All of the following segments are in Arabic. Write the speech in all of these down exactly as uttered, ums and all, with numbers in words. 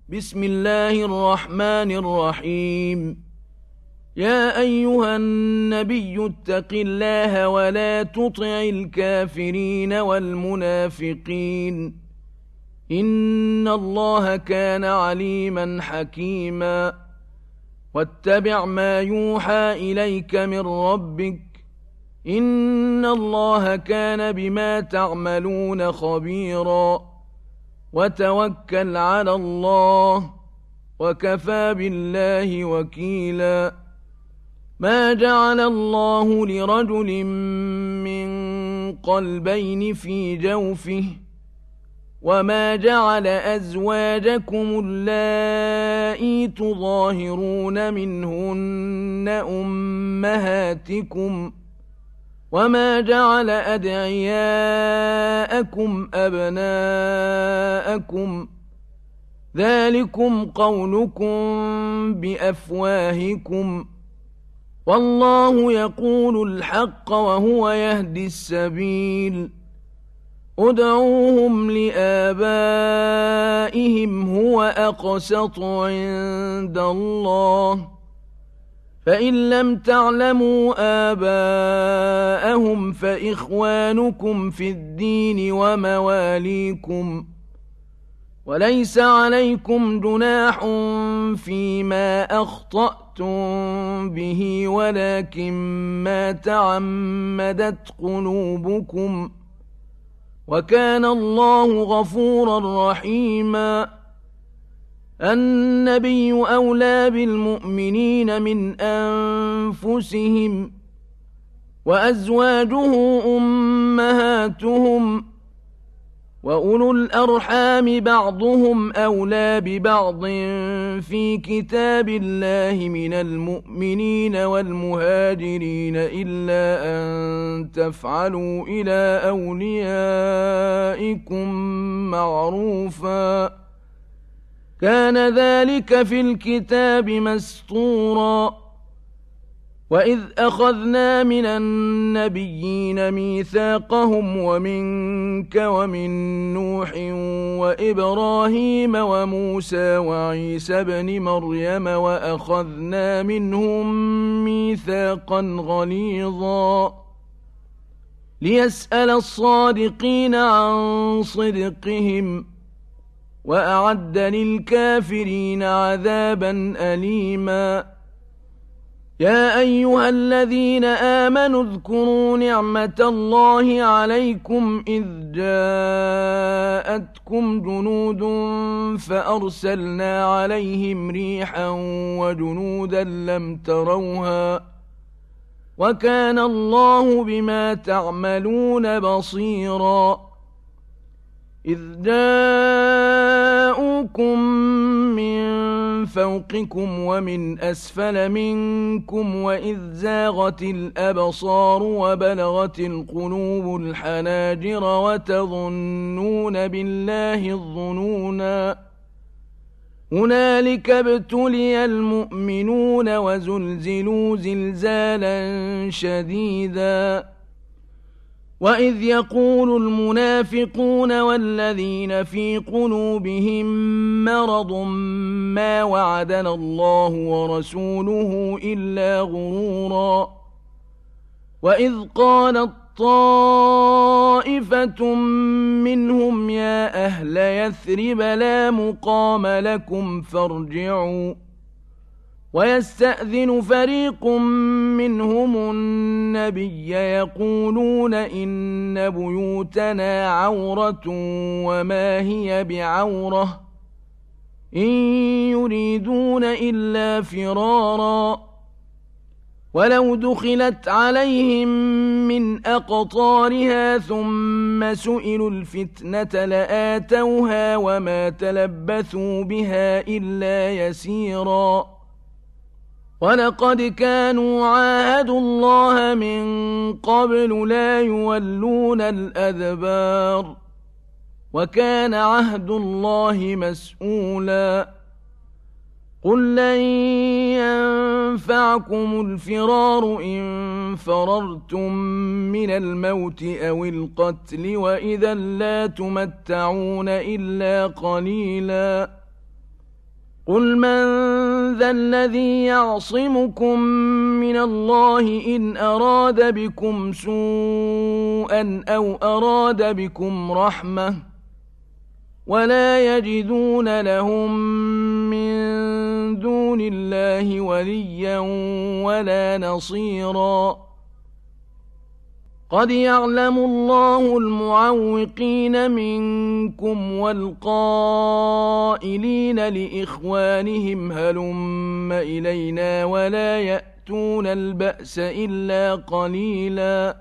بسم الله الرحمن الرحيم. يا أيها النبي اتق الله ولا تطع الكافرين والمنافقين إن الله كان عليما حكيما. واتبع ما يوحى إليك من ربك إن الله كان بما تعملون خبيرا. وتوكل على الله وكفى بالله وكيلا. ما جعل الله لرجل من قلبين في جوفه وما جعل أزواجكم اللائي تظاهرون منهن أمهاتكم وما جعل أدعياءكم أبناءكم ذلكم قولكم بأفواهكم والله يقول الحق وهو يهدي السبيل. ادعوهم لآبائهم هو أقسط عند الله فإن لم تعلموا آباءهم فإخوانكم في الدين ومواليكم وليس عليكم جناح فيما أخطأتم به ولكن ما تعمدت قلوبكم وكان الله غفورا رحيما. النبي أولى بالمؤمنين من أنفسهم وأزواجه أمهاتهم وأولو الأرحام بعضهم أولى ببعض في كتاب الله من المؤمنين والمهاجرين إلا أن تفعلوا إلى أوليائكم معروفا كان ذلك في الكتاب مسطورا. وإذ أخذنا من النبيين ميثاقهم ومنك ومن نوح وإبراهيم وموسى وعيسى بن مريم وأخذنا منهم ميثاقا غليظا ليسأل الصادقين عن صدقهم وأعد للكافرين عذابا أليما. يا أيها الذين آمنوا اذكروا نعمة الله عليكم إذ جاءتكم جنود فأرسلنا عليهم ريحا وجنودا لم تروها وكان الله بما تعملون بصيرا. إذ جاءوكم من فوقكم ومن أسفل منكم وإذ زاغت الأبصار وبلغت القلوب الحناجر وتظنون بالله الظنونا. هنالك ابتلي المؤمنون وزلزلوا زلزالا شديدا. وإذ يقول المنافقون والذين في قلوبهم مرض ما وعدنا الله ورسوله إلا غرورا. وإذ قالت طائفة منهم يا أهل يثرب لا مقام لكم فارجعوا ويستأذن فريق منهم النبي يقولون إن بيوتنا عورة وما هي بعورة إن يريدون إلا فرارا. ولو دخلت عليهم من أقطارها ثم سئلوا الفتنة لآتوها وما تلبثوا بها إلا يسيرا. ولقد كانوا عاهدوا الله من قبل لا يولون الأدبار وكان عهد الله مسؤولا. قل لن ينفعكم الفرار إن فررتم من الموت أو القتل وإذا لا تمتعون إلا قليلا قل من ذا الذي يعصمكم من الله إن أراد بكم سوءا أو أراد بكم رحمة ولا يجدون لهم من دون الله وليا ولا نصيرا قد يعلم الله المعوقين منكم والقائلين لإخوانهم هلم إلينا ولا يأتون البأس إلا قليلا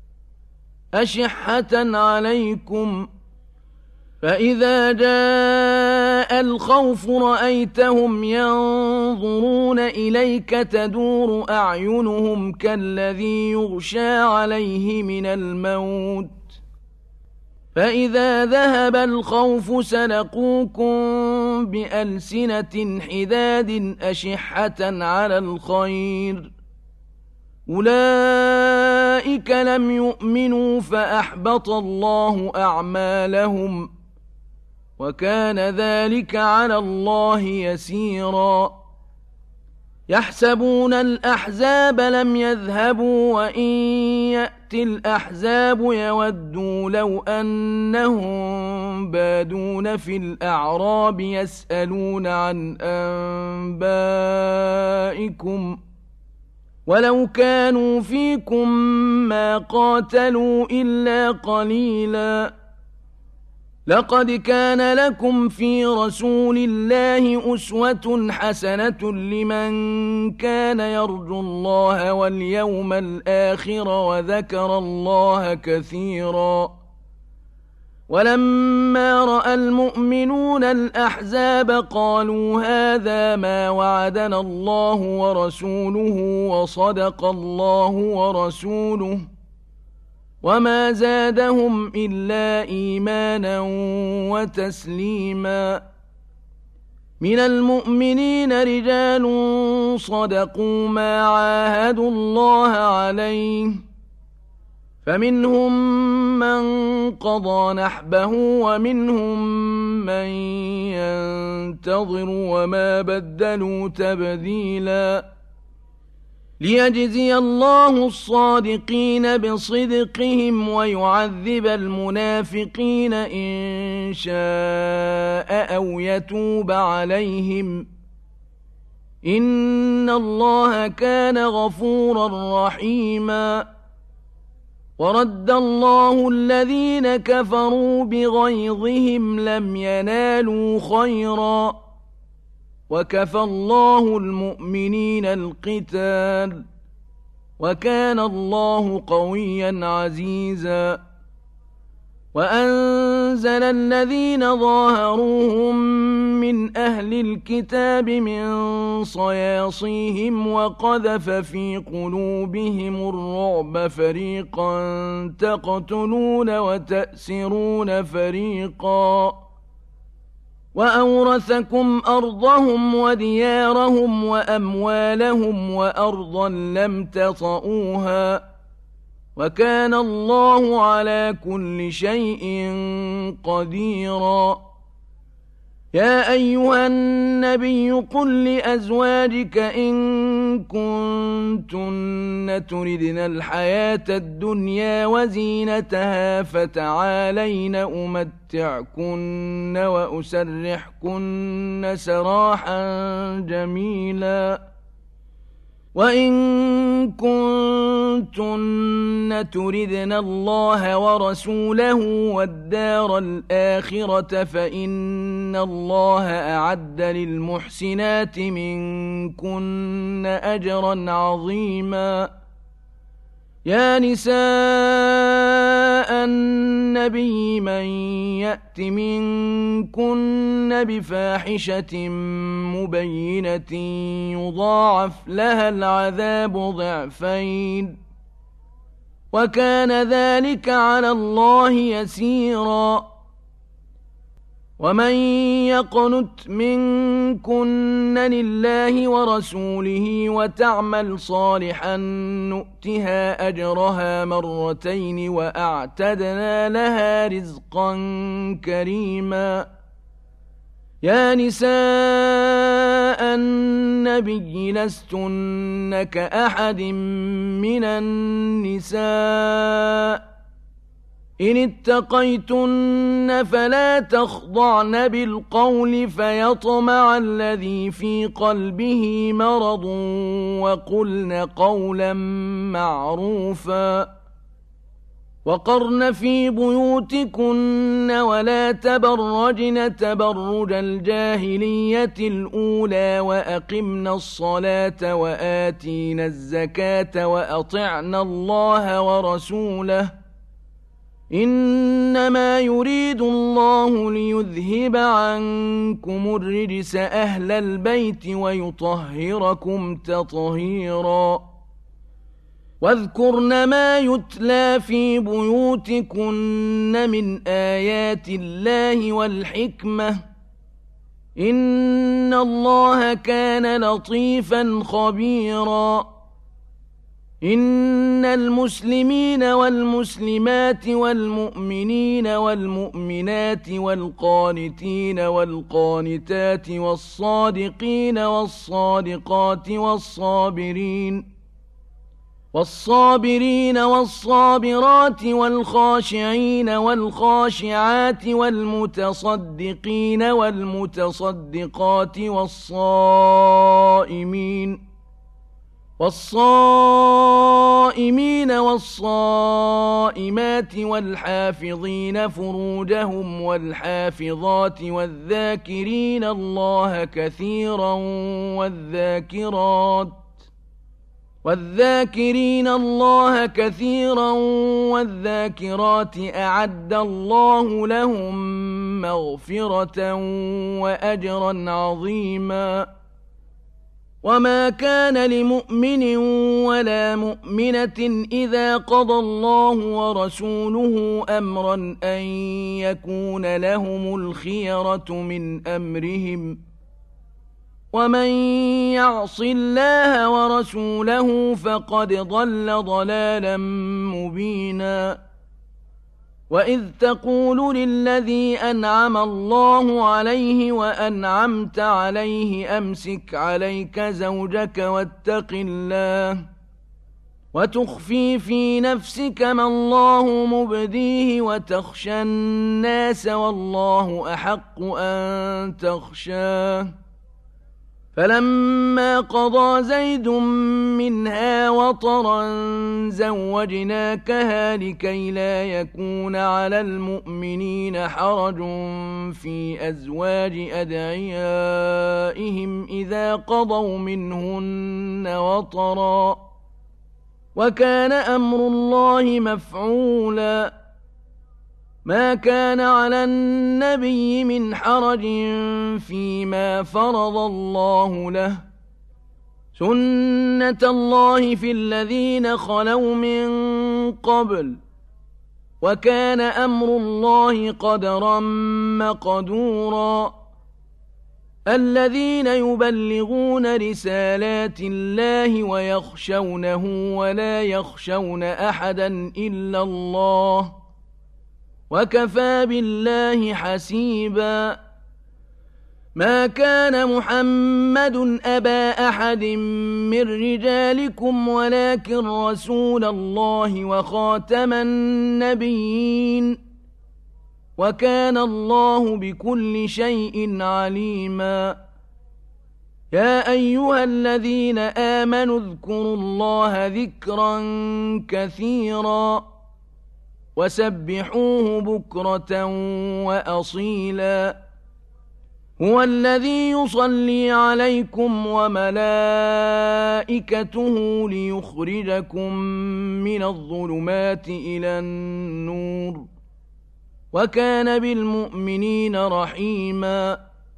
أشحة عليكم فإذا جاء الخوف رأيتهم ينظرون إليك تدور أعينهم كالذي يغشى عليه من الموت فإذا ذهب الخوف سلقوكم بألسنة حداد أشحة على الخير أولئك لم يؤمنوا فأحبط الله أعمالهم وكان ذلك على الله يسيرا يحسبون الأحزاب لم يذهبوا وإن يأتي الأحزاب يودوا لو أنهم بادون في الأعراب يسألون عن أنبائكم ولو كانوا فيكم ما قاتلوا إلا قليلا لقد كان لكم في رسول الله أسوة حسنة لمن كان يرجو الله واليوم الآخر وذكر الله كثيرا ولما رأى المؤمنون الأحزاب قالوا هذا ما وعدنا الله ورسوله وصدق الله ورسوله وما زادهم إلا إيمانا وتسليما من المؤمنين رجال صدقوا ما عاهدوا الله عليه فمنهم من قضى نحبه ومنهم من ينتظر وما بدلوا تبديلا ليجزي الله الصادقين بصدقهم ويعذب المنافقين إن شاء أو يتوب عليهم إن الله كان غفورا رحيما ورد الله الذين كفروا بغيظهم لم ينالوا خيرا وكفى الله المؤمنين القتال وكان الله قويا عزيزا وأنزل الذين ظاهروهم من أهل الكتاب من صياصيهم وقذف في قلوبهم الرعب فريقا تقتلون وتأسرون فريقا وأورثكم أرضهم وديارهم وأموالهم وأرضا لم تطئوها وكان الله على كل شيء قديرا يا أيها النبي قل لأزواجك إن كنتن تردن الحياة الدنيا وزينتها فتعالين أمتعكن وأسرحكن سراحا جميلا وإن كنتن تردن الله ورسوله والدار الآخرة فإن الله أعد للمحسنات منكن أجرا عظيما يا نساء النبي من يأت منكن بفاحشة مبينة يضاعف لها العذاب ضعفين وكان ذلك على الله يسيرا ومن يقنت منكن لله ورسوله وتعمل صالحا نؤتها أجرها مرتين وأعتدنا لها رزقا كريما يا نساء نساء النبي لستن كأحد من النساء إن اتقيتن فلا تخضعن بالقول فيطمع الذي في قلبه مرض وقلن قولا معروفا وقرن في بيوتكن ولا تبرجن تبرج الجاهلية الأولى وأقمن الصلاة وآتين الزكاة وأطعن الله ورسوله إنما يريد الله ليذهب عنكم الرجس أهل البيت ويطهركم تطهيرا واذكرن ما يتلى في بيوتكن من آيات الله والحكمة إن الله كان لطيفا خبيرا إن المسلمين والمسلمات والمؤمنين والمؤمنات والقانتين والقانتات والصادقين والصادقات والصابرين والصابرين والصابرات والخاشعين والخاشعات والمتصدقين والمتصدقات والصائمين والصائمين والصائمات والحافظين فروجهم والحافظات والذاكرين الله كثيرا والذاكرات والذاكرين الله كثيرا والذاكرات أعد الله لهم مغفرة وأجرا عظيما وما كان لمؤمن ولا مؤمنة إذا قضى الله ورسوله أمرا أن يكون لهم الخيرة من أمرهم ومن يعص الله ورسوله فقد ضل ضلالا مبينا وإذ تقول للذي أنعم الله عليه وأنعمت عليه أمسك عليك زوجك واتق الله وتخفي في نفسك ما الله مبديه وتخشى الناس والله أحق أن تخشاه فلما قضى زيد منها وطرا زوجناكها لكي لا يكون على المؤمنين حرج في أزواج أدعيائهم إذا قضوا منهن وطرا وكان أمر الله مفعولا ما كان على النبي من حرج فيما فرض الله له سنة الله في الذين خلوا من قبل وكان أمر الله قدرا مقدورا الذين يبلغون رسالات الله ويخشونه ولا يخشون أحدا إلا الله وكفى بالله حسيبا ما كان محمد أبا أحد من رجالكم ولكن رسول الله وخاتم النبيين وكان الله بكل شيء عليما يا أيها الذين آمنوا اذكروا الله ذكرا كثيرا وسبحوه بكرة وأصيلا هو الذي يصلي عليكم وملائكته ليخرجكم من الظلمات إلى النور وكان بالمؤمنين رحيما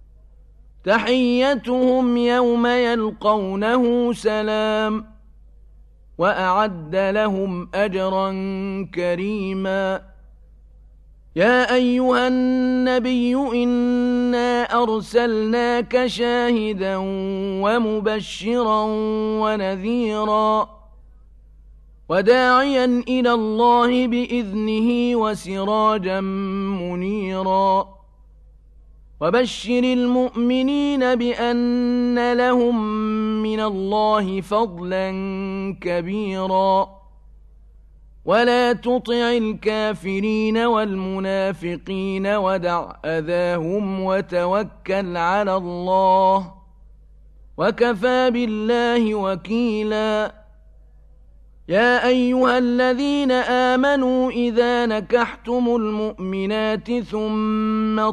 تحيتهم يوم يلقونه سلام وأعد لهم أجرا كريما يا أيها النبي إنا أرسلناك شاهدا ومبشرا ونذيرا وداعيا إلى الله بإذنه وسراجا منيرا وبشر المؤمنين بأن لهم من الله فضلا كبيرا ولا تطع الكافرين والمنافقين ودع أذاهم وتوكل على الله وكفى بالله وكيلا يا أيها الذين آمنوا إذا نكحتم المؤمنات ثم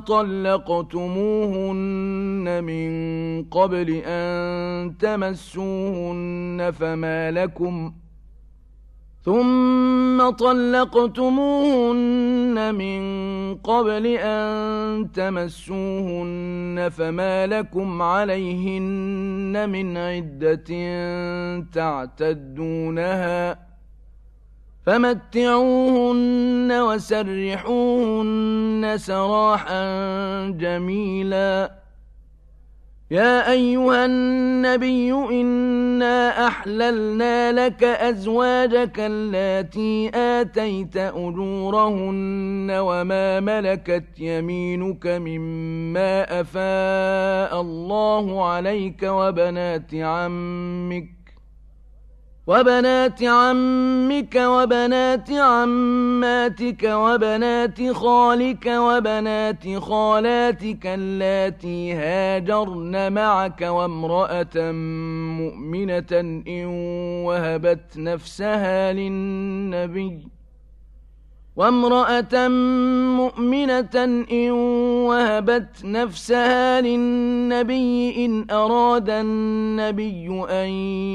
طلقتموهن من قبل أن تمسوهن فما لكم ثم طلقتموهن من قبل أن تمسوهن فما لكم عليهن من عدة تعتدونها فمتعوهن وسرحوهن سراحا جميلا يا أيها النبي إنا أحللنا لك أزواجك اللاتي آتيت أجورهن وما ملكت يمينك مما أفاء الله عليك وبنات عمك وبنات عمك وبنات عماتك وبنات خالك وبنات خالاتك اللاتي هاجرن معك وامرأة مؤمنة إن وهبت نفسها للنبي وامرأة مؤمنة إن وهبت نفسها للنبي إن أراد النبي أن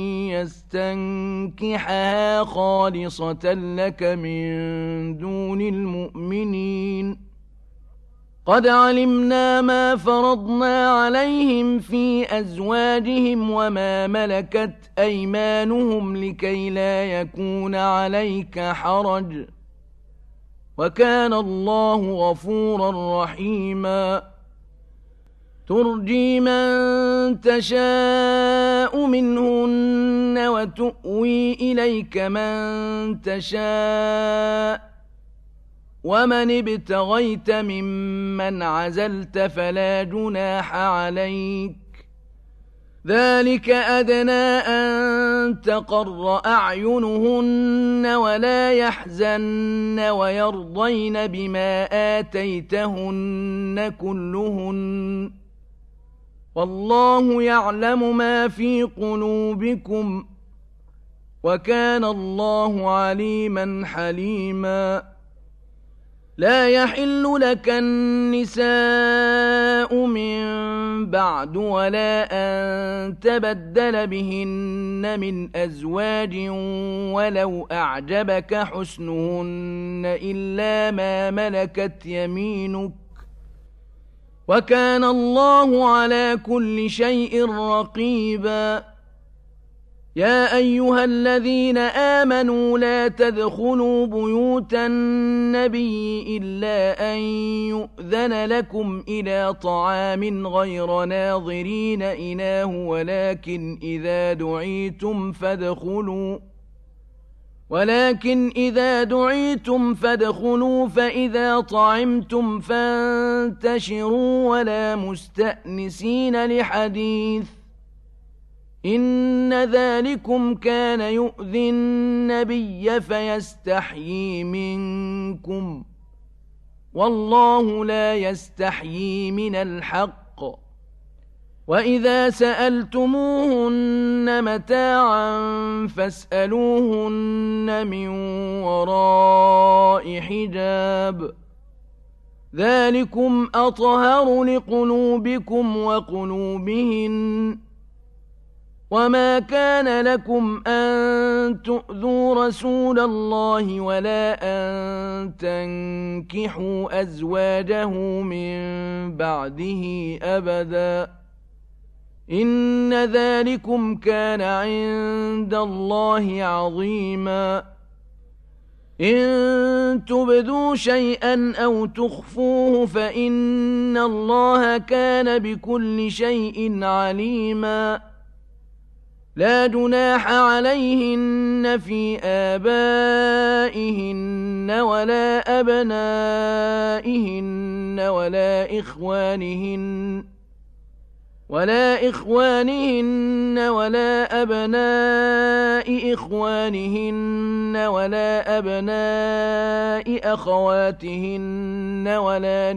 يستنكحها خالصة لك من دون المؤمنين قد علمنا ما فرضنا عليهم في أزواجهم وما ملكت أيمانهم لكي لا يكون عليك حرج وكان الله غفورا رحيما ترجي من تشاء منهن وتؤوي إليك من تشاء ومن ابتغيت ممن عزلت فلا جناح عليك ذلك أدنى أن تقر أعينهن ولا يحزن ويرضين بما آتيتهن كلهن والله يعلم ما في قلوبكم وكان الله عليما حليما لا يحل لك النساء من بعد ولا أن تبدل بهن من أزواج ولو أعجبك حسنهن إلا ما ملكت يمينك وكان الله على كل شيء رقيبا يا أيها الذين آمنوا لا تدخلوا بيوت النبي إلا أن يؤذن لكم إلى طعام غير ناظرين إناه ولكن إذا دعيتم فادخلوا ولكن إذا دعيتم فادخلوا فإذا طعمتم فانتشروا ولا مستأنسين لحديث إن ذلكم كان يؤذي النبي فيستحيي منكم والله لا يستحيي من الحق وإذا سألتموهن متاعا فاسألوهن من وراء حجاب ذلكم أطهر لقلوبكم وقلوبهن وما كان لكم أن تؤذوا رسول الله ولا أن تنكحوا أزواجه من بعده أبدا إن ذلكم كان عند الله عظيما إن تبدوا شيئا أو تخفوه فإن الله كان بكل شيء عليما لا جناح عليهن في آبائهن ولا أبنائهن ولا إخوانهن ولا إخوانهن ولا أبناء إخوانهن ولا أبناء أخواتهن ولا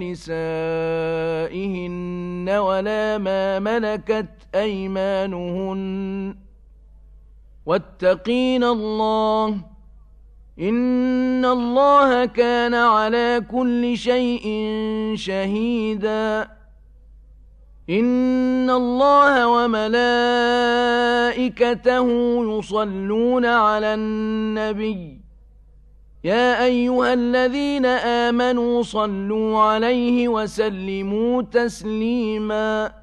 نسائهن ولا ما ملكت أيمانهن واتقين الله إن الله كان على كل شيء شهيدا إن الله وملائكته يصلون على النبي يا أيها الذين آمنوا صلوا عليه وسلموا تسليما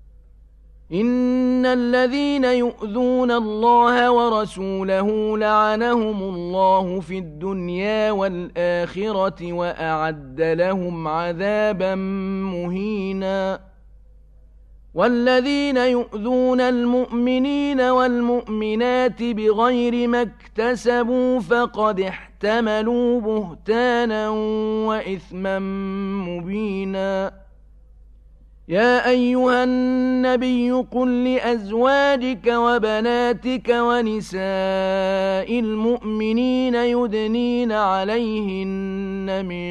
إن الذين يؤذون الله ورسوله لعنهم الله في الدنيا والآخرة وأعد لهم عذابا مهينا والذين يؤذون المؤمنين والمؤمنات بغير ما اكتسبوا فقد احتملوا بهتانا وإثما مبينا يا أيها النبي قل لأزواجك وبناتك ونساء المؤمنين يدنين عليهن من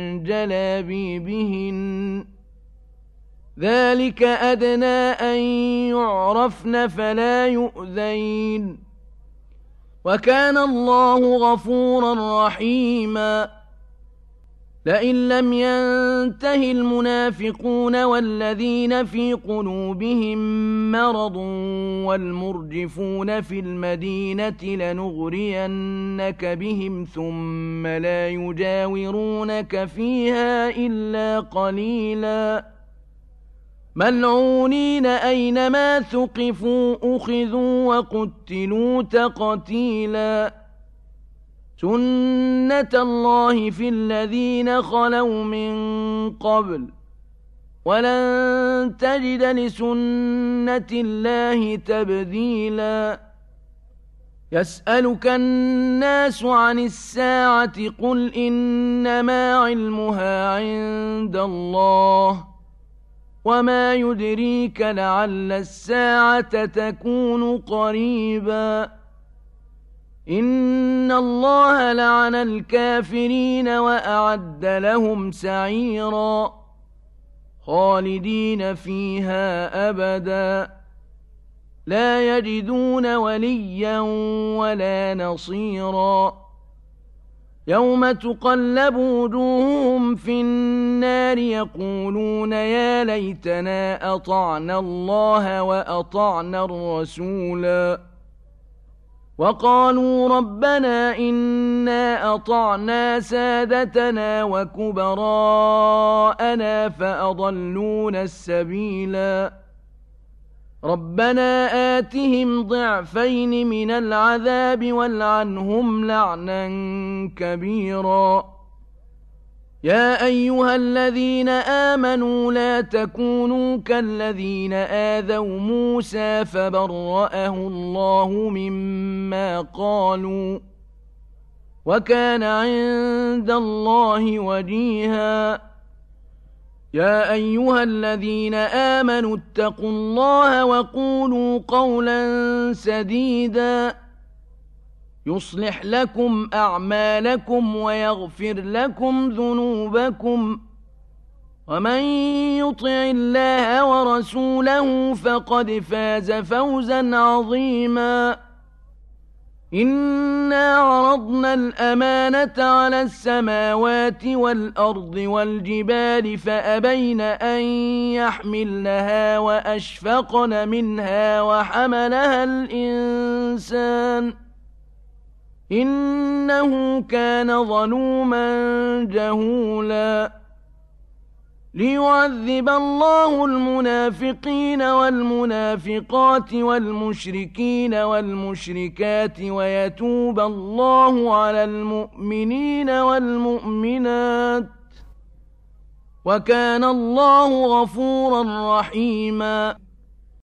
جلابيبهن ذلك أدنى أن يعرفن فلا يؤذين وكان الله غفورا رحيما لئن لم ينته المنافقون والذين في قلوبهم مرض والمرجفون في المدينة لنغرينك بهم ثم لا يجاورونك فيها إلا قليلا ملعونين أينما ثقفوا أخذوا وقتلوا تقتيلا سنة الله في الذين خلوا من قبل ولن تجد لسنة الله تبديلا يسألك الناس عن الساعة قل إنما علمها عند الله وما يدريك لعل الساعة تكون قريبا إن الله لعن الكافرين وأعد لهم سعيرا خالدين فيها أبدا لا يجدون وليا ولا نصيرا يوم تقلب وجوههم في النار يقولون يا ليتنا أطعنا الله وأطعنا الرسولا وقالوا ربنا إنا أطعنا سادتنا وكبراءنا فأضلونا السبيلا ربنا آتهم ضعفين من العذاب والعنهم لعنا كبيرا يا أيها الذين آمنوا لا تكونوا كالذين آذوا موسى فبرأه الله مما قالوا وكان عند الله وجيها يا أيها الذين آمنوا اتقوا الله وقولوا قولا سديدا يصلح لكم أعمالكم ويغفر لكم ذنوبكم ومن يطع الله ورسوله فقد فاز فوزا عظيما إنا عرضنا الأمانة على السماوات والأرض والجبال فأبين أن يحملنها وأشفقن منها وحملها الإنسان إنه كان ظلوما جهولا ليعذب الله المنافقين والمنافقات والمشركين والمشركات ويتوب الله على المؤمنين والمؤمنات وكان الله غفورا رحيما